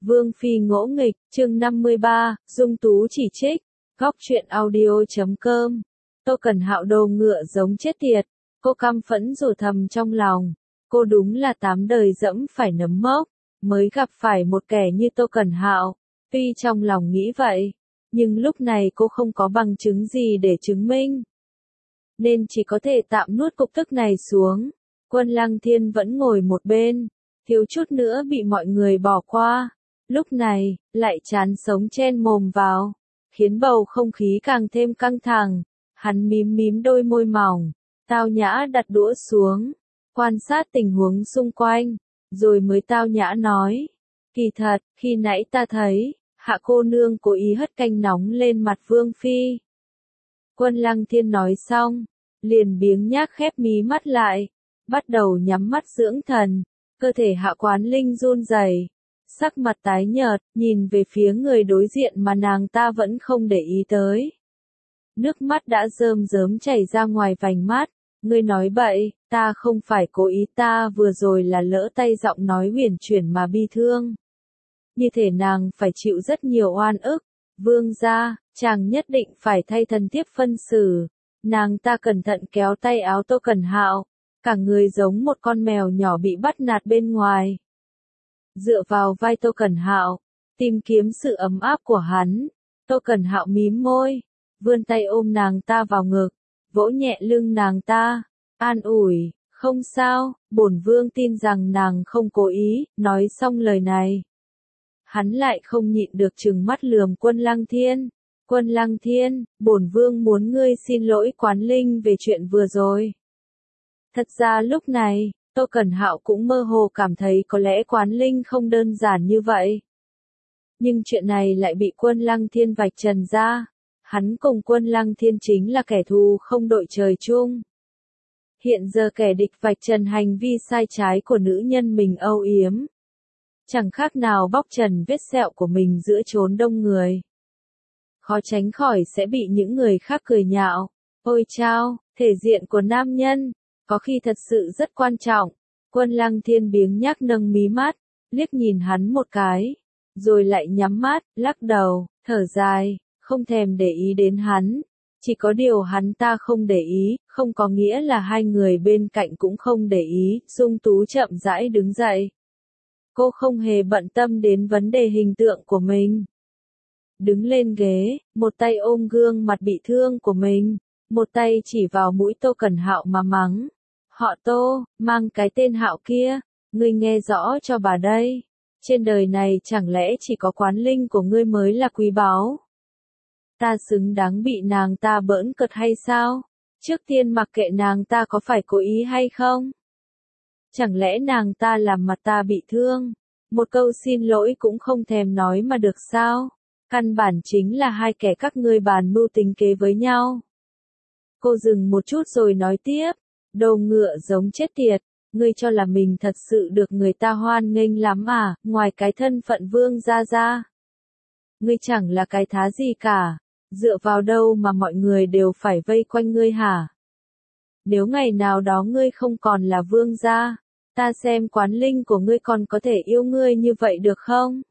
Vương Phi ngỗ nghịch, chương 53, Dung Tú chỉ trích, góc truyện audio.com. Tô Cẩn Hạo đồ ngựa giống chết tiệt, cô căm phẫn rủa thầm trong lòng, cô đúng là 8 đời dẫm phải nấm mốc, mới gặp phải một kẻ như Tô Cẩn Hạo. Tuy trong lòng nghĩ vậy, nhưng lúc này cô không có bằng chứng gì để chứng minh, nên chỉ có thể tạm nuốt cục tức này xuống. Quân Lăng Thiên vẫn ngồi một bên, thiếu chút nữa bị mọi người bỏ qua. Lúc này, lại chán sống chen mồm vào, khiến bầu không khí càng thêm căng thẳng. Hắn mím mím đôi môi mỏng, tao nhã đặt đũa xuống, quan sát tình huống xung quanh, rồi mới tao nhã nói. Kỳ thật, khi nãy ta thấy, Hạ cô nương cố ý hất canh nóng lên mặt Vương Phi. Quân Lăng Thiên nói xong, liền biếng nhác khép mí mắt lại, bắt đầu nhắm mắt dưỡng thần. Cơ thể Hạ Quán Linh run rẩy, sắc mặt tái nhợt, nhìn về phía người đối diện mà nàng ta vẫn không để ý tới. Nước mắt đã rơm rớm chảy ra ngoài vành mắt. Ngươi nói bậy, ta không phải cố ý, ta vừa rồi là lỡ tay, giọng nói huyền chuyển mà bi thương. Như thể nàng phải chịu rất nhiều oan ức. Vương gia, chàng nhất định phải thay thần thiếp phân xử. Nàng ta cẩn thận kéo tay áo Tô Cẩn Hạo, cả người giống một con mèo nhỏ bị bắt nạt bên ngoài. Dựa vào vai Tô Cẩn Hạo, tìm kiếm sự ấm áp của hắn. Tô Cẩn Hạo mím môi, vươn tay ôm nàng ta vào ngực, vỗ nhẹ lưng nàng ta, an ủi, không sao, bổn vương tin rằng nàng không cố ý. Nói xong lời này, hắn lại không nhịn được trừng mắt lườm Quân Lăng Thiên. Quân Lăng Thiên, bổn vương muốn ngươi xin lỗi Quán Linh về chuyện vừa rồi. Thật ra lúc này, Tô Cẩn Hạo cũng mơ hồ cảm thấy có lẽ Quán Linh không đơn giản như vậy. Nhưng chuyện này lại bị Quân Lăng Thiên vạch trần ra. Hắn cùng Quân Lăng Thiên chính là kẻ thù không đội trời chung. Hiện giờ kẻ địch vạch trần hành vi sai trái của nữ nhân mình âu yếm, chẳng khác nào bóc trần vết sẹo của mình giữa chốn đông người. Khó tránh khỏi sẽ bị những người khác cười nhạo. Ôi chao, thể diện của nam nhân, có khi thật sự rất quan trọng. Quân Lăng Thiên biếng nhác nâng mí mắt, liếc nhìn hắn một cái, rồi lại nhắm mắt, lắc đầu, thở dài, không thèm để ý đến hắn. Chỉ có điều hắn ta không để ý, không có nghĩa là hai người bên cạnh cũng không để ý. Dung Tú chậm rãi đứng dậy. Cô không hề bận tâm đến vấn đề hình tượng của mình. Đứng lên ghế, một tay ôm gương mặt bị thương của mình, một tay chỉ vào mũi Tô Cẩn Hạo mà mắng. Họ Tô, mang cái tên Hạo kia, ngươi nghe rõ cho bà đây. Trên đời này chẳng lẽ chỉ có Quán Linh của ngươi mới là quý báu? Ta xứng đáng bị nàng ta bỡn cợt hay sao? Trước tiên mặc kệ nàng ta có phải cố ý hay không? Chẳng lẽ nàng ta làm mặt ta bị thương? Một câu xin lỗi cũng không thèm nói mà được sao? Căn bản chính là hai kẻ các ngươi bàn mưu tính kế với nhau. Cô dừng một chút rồi nói tiếp. Đồ ngựa giống chết tiệt, ngươi cho là mình thật sự được người ta hoan nghênh lắm à? Ngoài cái thân phận vương gia ra, ngươi chẳng là cái thá gì cả. Dựa vào đâu mà mọi người đều phải vây quanh ngươi hả? Nếu ngày nào đó ngươi không còn là vương gia, ta xem Quán Linh của ngươi còn có thể yêu ngươi như vậy được không?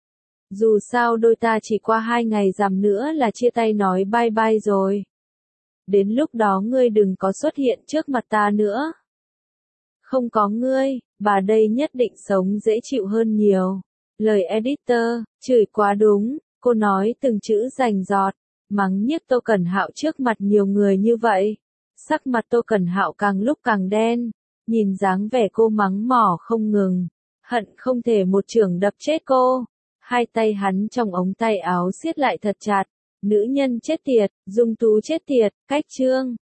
Dù sao đôi ta chỉ qua 2 ngày rằm nữa là chia tay nói bye bye rồi. Đến lúc đó ngươi đừng có xuất hiện trước mặt ta nữa. Không có ngươi, bà đây nhất định sống dễ chịu hơn nhiều. Lời editor, chửi quá đúng, cô nói từng chữ rành rọt, mắng nhiếc Tô Cẩn Hạo trước mặt nhiều người như vậy. Sắc mặt Tô Cẩn Hạo càng lúc càng đen, nhìn dáng vẻ cô mắng mỏ không ngừng, hận không thể một chưởng đập chết cô. Hai tay hắn trong ống tay áo siết lại thật chặt. Nữ nhân chết tiệt, Dung Tú chết tiệt, cách chương.